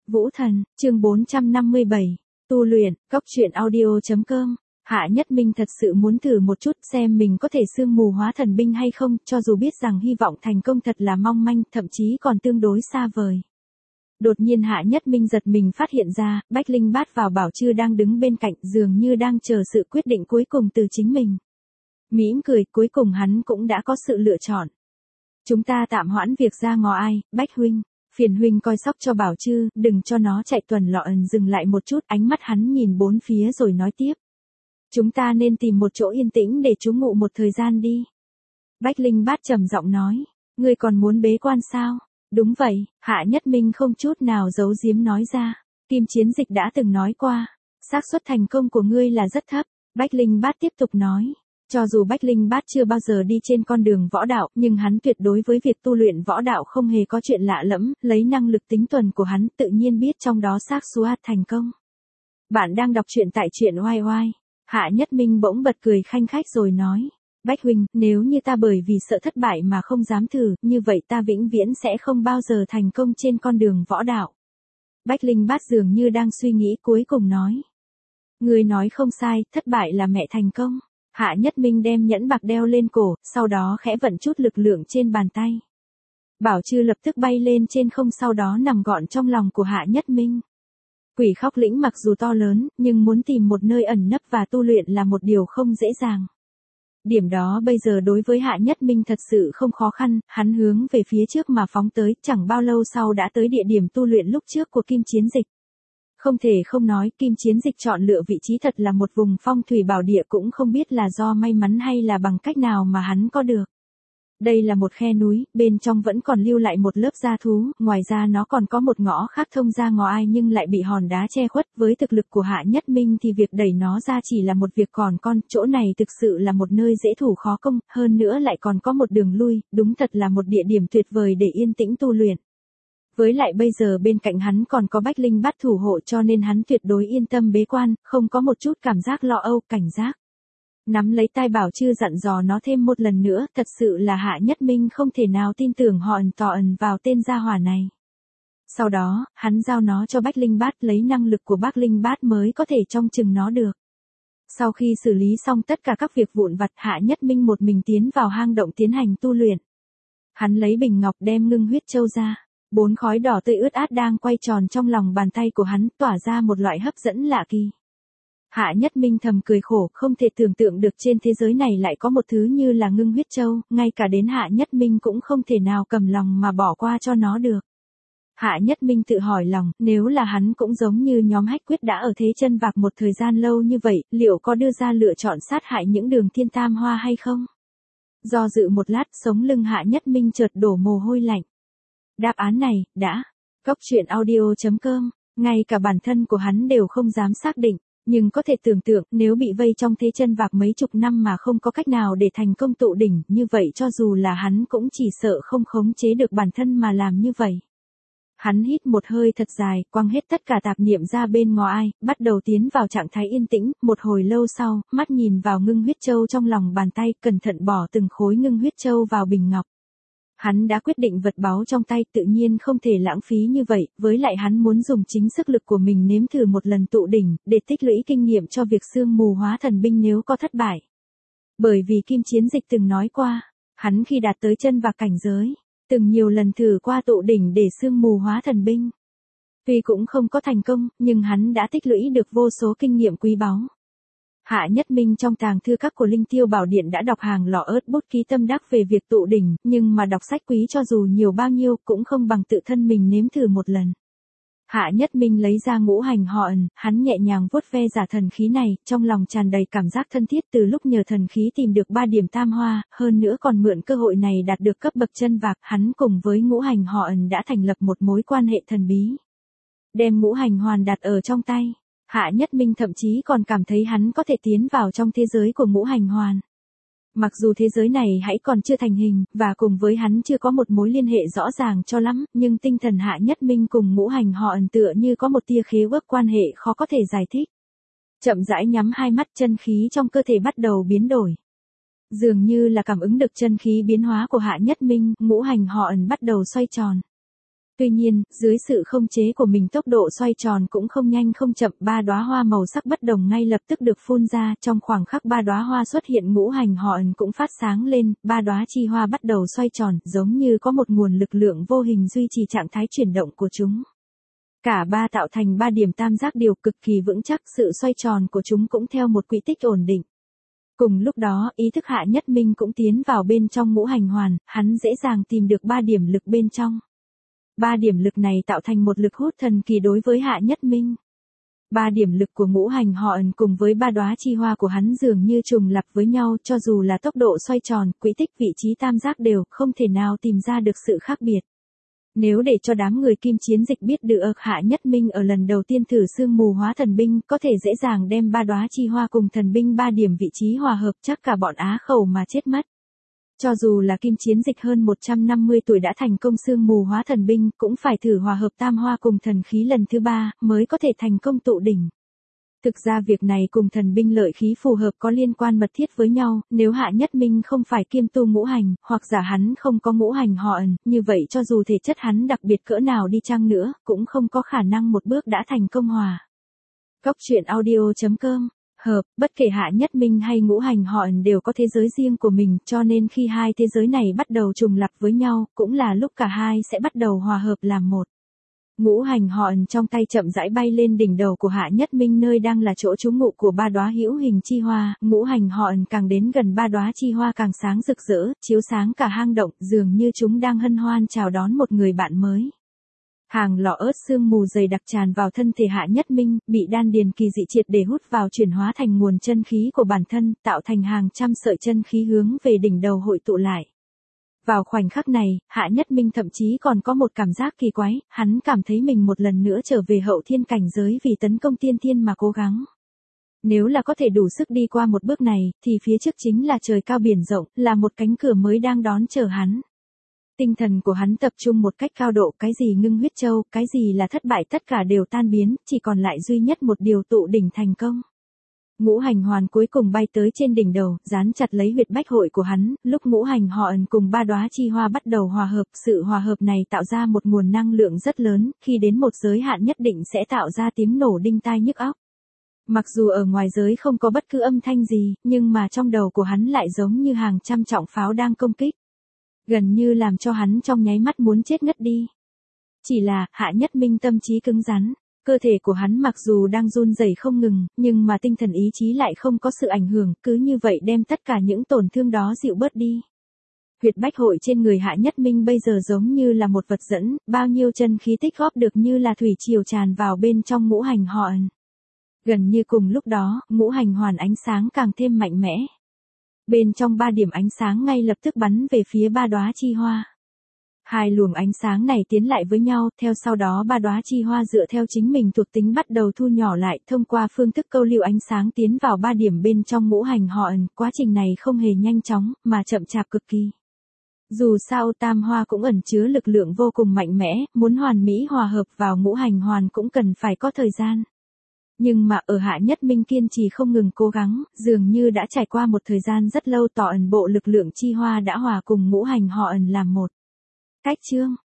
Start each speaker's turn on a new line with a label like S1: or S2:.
S1: Vũ Thần, chương 457, tu luyện, cốc truyện audio.com. Hạ Nhất Minh thật sự muốn thử một chút xem mình có thể sương mù hóa thần binh hay không, cho dù biết rằng hy vọng thành công thật là mong manh, thậm chí còn tương đối xa vời. Đột nhiên Hạ Nhất Minh giật mình phát hiện ra, Bách Linh Bát vào Bảo Chư đang đứng bên cạnh, dường như đang chờ sự quyết định cuối cùng từ chính mình. Mỉm cười, cuối cùng hắn cũng đã có sự lựa chọn. Chúng ta tạm hoãn việc ra ngó ai, Bách huynh. Phiền huynh coi sóc cho Bảo Chư, đừng cho nó chạy tuần lọn. Dừng lại một chút, ánh mắt hắn nhìn bốn phía rồi nói tiếp. Chúng ta nên tìm một chỗ yên tĩnh để trú ngụ một thời gian đi. Bách Linh Bát trầm giọng nói. Ngươi còn muốn bế quan sao? Đúng vậy, Hạ Nhất Minh không chút nào giấu giếm nói ra. Kim Chiến Dịch đã từng nói qua. Xác suất thành công của ngươi là rất thấp. Bách Linh Bát tiếp tục nói. Cho dù Bách Linh Bát chưa bao giờ đi trên con đường võ đạo, nhưng hắn tuyệt đối với việc tu luyện võ đạo không hề có chuyện lạ lẫm, lấy năng lực tính tuần của hắn tự nhiên biết trong đó xác suất thành công. Bạn đang đọc truyện tại truyện oai oai. Hạ Nhất Minh bỗng bật cười khanh khách rồi nói. Bách huynh, nếu như ta bởi vì sợ thất bại mà không dám thử, như vậy ta vĩnh viễn sẽ không bao giờ thành công trên con đường võ đạo. Bách Linh Bát dường như đang suy nghĩ cuối cùng nói. Người nói không sai, thất bại là mẹ thành công. Hạ Nhất Minh đem nhẫn bạc đeo lên cổ, sau đó khẽ vận chút lực lượng trên bàn tay. Bảo Chư lập tức bay lên trên không, sau đó nằm gọn trong lòng của Hạ Nhất Minh. Quỷ Khóc Lĩnh mặc dù to lớn, nhưng muốn tìm một nơi ẩn nấp và tu luyện là một điều không dễ dàng. Điểm đó bây giờ đối với Hạ Nhất Minh thật sự không khó khăn, hắn hướng về phía trước mà phóng tới, chẳng bao lâu sau đã tới địa điểm tu luyện lúc trước của Kim Chiến Dịch. Không thể không nói, Kim Chiến Dịch chọn lựa vị trí thật là một vùng phong thủy bảo địa, cũng không biết là do may mắn hay là bằng cách nào mà hắn có được. Đây là một khe núi, bên trong vẫn còn lưu lại một lớp da thú, ngoài ra nó còn có một ngõ khác thông ra ngõ ai nhưng lại bị hòn đá che khuất. Với thực lực của Hạ Nhất Minh thì việc đẩy nó ra chỉ là một việc còn con, chỗ này thực sự là một nơi dễ thủ khó công, hơn nữa lại còn có một đường lui, đúng thật là một địa điểm tuyệt vời để yên tĩnh tu luyện. Với lại bây giờ bên cạnh hắn còn có Bách Linh Bát thủ hộ, cho nên hắn tuyệt đối yên tâm bế quan, không có một chút cảm giác lo âu, cảnh giác. Nắm lấy tai Bảo Chư dặn dò nó thêm một lần nữa, thật sự là Hạ Nhất Minh không thể nào tin tưởng họ ẩn vào tên gia hỏa này. Sau đó, hắn giao nó cho Bách Linh Bát, lấy năng lực của Bách Linh Bát mới có thể trông chừng nó được. Sau khi xử lý xong tất cả các việc vụn vặt, Hạ Nhất Minh một mình tiến vào hang động tiến hành tu luyện. Hắn lấy bình ngọc đem ngưng huyết châu ra. 4 khói đỏ tươi ướt át đang quay tròn trong lòng bàn tay của hắn, tỏa ra một loại hấp dẫn lạ kỳ. Hạ Nhất Minh thầm cười khổ, không thể tưởng tượng được trên thế giới này lại có một thứ như là ngưng huyết châu, ngay cả đến Hạ Nhất Minh cũng không thể nào cầm lòng mà bỏ qua cho nó được. Hạ Nhất Minh tự hỏi lòng, nếu là hắn cũng giống như nhóm Hách Quyết đã ở thế chân vạc một thời gian lâu như vậy, liệu có đưa ra lựa chọn sát hại những Đường Thiên Tam Hoa hay không? Do dự một lát, sống lưng Hạ Nhất Minh chợt đổ mồ hôi lạnh. Đáp án này, đã. Cốc truyện audio.com, ngay cả bản thân của hắn đều không dám xác định, nhưng có thể tưởng tượng nếu bị vây trong thế chân vạc mấy chục năm mà không có cách nào để thành công tụ đỉnh, như vậy cho dù là hắn cũng chỉ sợ không khống chế được bản thân mà làm như vậy. Hắn hít một hơi thật dài, quăng hết tất cả tạp niệm ra bên ngoài, bắt đầu tiến vào trạng thái yên tĩnh, một hồi lâu sau, mắt nhìn vào ngưng huyết châu trong lòng bàn tay, cẩn thận bỏ từng khối ngưng huyết châu vào bình ngọc. Hắn đã quyết định vật báu trong tay tự nhiên không thể lãng phí như vậy, với lại hắn muốn dùng chính sức lực của mình nếm thử một lần tụ đỉnh, để tích lũy kinh nghiệm cho việc sương mù hóa thần binh nếu có thất bại. Bởi vì Kim Chiến Dịch từng nói qua, hắn khi đạt tới chân vạc cảnh giới, từng nhiều lần thử qua tụ đỉnh để sương mù hóa thần binh. Tuy cũng không có thành công, nhưng hắn đã tích lũy được vô số kinh nghiệm quý báu. Hạ Nhất Minh trong tàng thư các của Linh Tiêu Bảo Điện đã đọc hàng lọ ớt bút ký tâm đắc về việc tụ đỉnh, nhưng mà đọc sách quý cho dù nhiều bao nhiêu cũng không bằng tự thân mình nếm thử một lần. Hạ Nhất Minh lấy ra ngũ hành họ ẩn, hắn nhẹ nhàng vuốt ve giả thần khí này, trong lòng tràn đầy cảm giác thân thiết từ lúc nhờ thần khí tìm được 3 điểm tam hoa, hơn nữa còn mượn cơ hội này đạt được cấp bậc chân vạc, hắn cùng với ngũ hành họ ẩn đã thành lập một mối quan hệ thần bí. Đem ngũ hành hoàn đặt ở trong tay. Hạ Nhất Minh thậm chí còn cảm thấy hắn có thể tiến vào trong thế giới của ngũ hành hoàn. Mặc dù thế giới này hãy còn chưa thành hình, và cùng với hắn chưa có một mối liên hệ rõ ràng cho lắm, nhưng tinh thần Hạ Nhất Minh cùng ngũ hành họ ẩn tựa như có một tia khế ước quan hệ khó có thể giải thích. Chậm rãi nhắm hai mắt, chân khí trong cơ thể bắt đầu biến đổi. Dường như là cảm ứng được chân khí biến hóa của Hạ Nhất Minh, ngũ hành họ ẩn bắt đầu xoay tròn. Tuy nhiên, dưới sự không chế của mình tốc độ xoay tròn cũng không nhanh không chậm, ba đóa hoa màu sắc bất đồng ngay lập tức được phun ra, trong khoảng khắc ba đóa hoa xuất hiện ngũ hành hòn cũng phát sáng lên, ba đóa chi hoa bắt đầu xoay tròn, giống như có một nguồn lực lượng vô hình duy trì trạng thái chuyển động của chúng. Cả ba tạo thành ba điểm tam giác điều cực kỳ vững chắc, sự xoay tròn của chúng cũng theo một quỹ tích ổn định. Cùng lúc đó, ý thức Hạ Nhất Minh cũng tiến vào bên trong ngũ hành hoàn, hắn dễ dàng tìm được ba điểm lực bên trong. Ba điểm lực này tạo thành một lực hút thần kỳ đối với Hạ Nhất Minh. Ba điểm lực của ngũ hành hòn cùng với ba đóa chi hoa của hắn dường như trùng lặp với nhau, cho dù là tốc độ xoay tròn, quỹ tích, vị trí tam giác đều, không thể nào tìm ra được sự khác biệt. Nếu để cho đám người Kim Chiến Dịch biết được Hạ Nhất Minh ở lần đầu tiên thử sương mù hóa thần binh, có thể dễ dàng đem ba đóa chi hoa cùng thần binh ba điểm vị trí hòa hợp, chắc cả bọn Á Khẩu mà chết mất. Cho dù là Kim Chiến Dịch hơn 150 tuổi đã thành công sương mù hóa thần binh, cũng phải thử hòa hợp tam hoa cùng thần khí lần thứ 3, mới có thể thành công tụ đỉnh. Thực ra việc này cùng thần binh lợi khí phù hợp có liên quan mật thiết với nhau, nếu Hạ Nhất Minh không phải kiêm tu ngũ hành, hoặc giả hắn không có ngũ hành hòn, như vậy cho dù thể chất hắn đặc biệt cỡ nào đi chăng nữa, cũng không có khả năng một bước đã thành công hòa. Góc truyện audio.com Hợp, bất kể Hạ Nhất Minh hay ngũ hành hòn đều có thế giới riêng của mình, cho nên khi hai thế giới này bắt đầu trùng lặp với nhau, cũng là lúc cả hai sẽ bắt đầu hòa hợp làm một. Ngũ hành hòn trong tay chậm rãi bay lên đỉnh đầu của Hạ Nhất Minh nơi đang là chỗ trú ngụ của ba đóa hữu hình chi hoa, ngũ hành hòn càng đến gần ba đóa chi hoa càng sáng rực rỡ, chiếu sáng cả hang động, dường như chúng đang hân hoan chào đón một người bạn mới. Hàng lọ ớt sương mù dày đặc tràn vào thân thể Hạ Nhất Minh, bị đan điền kỳ dị triệt để hút vào chuyển hóa thành nguồn chân khí của bản thân, tạo thành hàng trăm sợi chân khí hướng về đỉnh đầu hội tụ lại. Vào khoảnh khắc này, Hạ Nhất Minh thậm chí còn có một cảm giác kỳ quái, hắn cảm thấy mình một lần nữa trở về hậu thiên cảnh giới vì tấn công tiên thiên mà cố gắng. Nếu là có thể đủ sức đi qua một bước này, thì phía trước chính là trời cao biển rộng, là một cánh cửa mới đang đón chờ hắn. Tinh thần của hắn tập trung một cách cao độ, cái gì ngưng huyết châu, cái gì là thất bại tất cả đều tan biến, chỉ còn lại duy nhất một điều tụ đỉnh thành công. Ngũ hành hoàn cuối cùng bay tới trên đỉnh đầu, dán chặt lấy huyệt bách hội của hắn, lúc ngũ hành hòn cùng ba đóa chi hoa bắt đầu hòa hợp, sự hòa hợp này tạo ra một nguồn năng lượng rất lớn, khi đến một giới hạn nhất định sẽ tạo ra tiếng nổ đinh tai nhức óc. Mặc dù ở ngoài giới không có bất cứ âm thanh gì, nhưng mà trong đầu của hắn lại giống như hàng trăm trọng pháo đang công kích. Gần như làm cho hắn trong nháy mắt muốn chết ngất đi. Chỉ là, Hạ Nhất Minh tâm trí cứng rắn. Cơ thể của hắn mặc dù đang run rẩy không ngừng, nhưng mà tinh thần ý chí lại không có sự ảnh hưởng, cứ như vậy đem tất cả những tổn thương đó dịu bớt đi. Huyệt bách hội trên người Hạ Nhất Minh bây giờ giống như là một vật dẫn, bao nhiêu chân khí tích góp được như là thủy triều tràn vào bên trong ngũ hành hòn. Gần như cùng lúc đó, ngũ hành hoàn ánh sáng càng thêm mạnh mẽ. Bên trong ba điểm ánh sáng ngay lập tức bắn về phía ba đóa chi hoa. Hai luồng ánh sáng này tiến lại với nhau, theo sau đó ba đóa chi hoa dựa theo chính mình thuộc tính bắt đầu thu nhỏ lại, thông qua phương thức câu lưu ánh sáng tiến vào ba điểm bên trong ngũ hành hòn, quá trình này không hề nhanh chóng, mà chậm chạp cực kỳ. Dù sao tam hoa cũng ẩn chứa lực lượng vô cùng mạnh mẽ, muốn hoàn mỹ hòa hợp vào ngũ hành hoàn cũng cần phải có thời gian. Nhưng mà ở Hạ Nhất Minh kiên trì không ngừng cố gắng, dường như đã trải qua một thời gian rất lâu tỏ ẩn bộ lực lượng chi hoa đã hòa cùng ngũ hành hòn làm một. Cách chương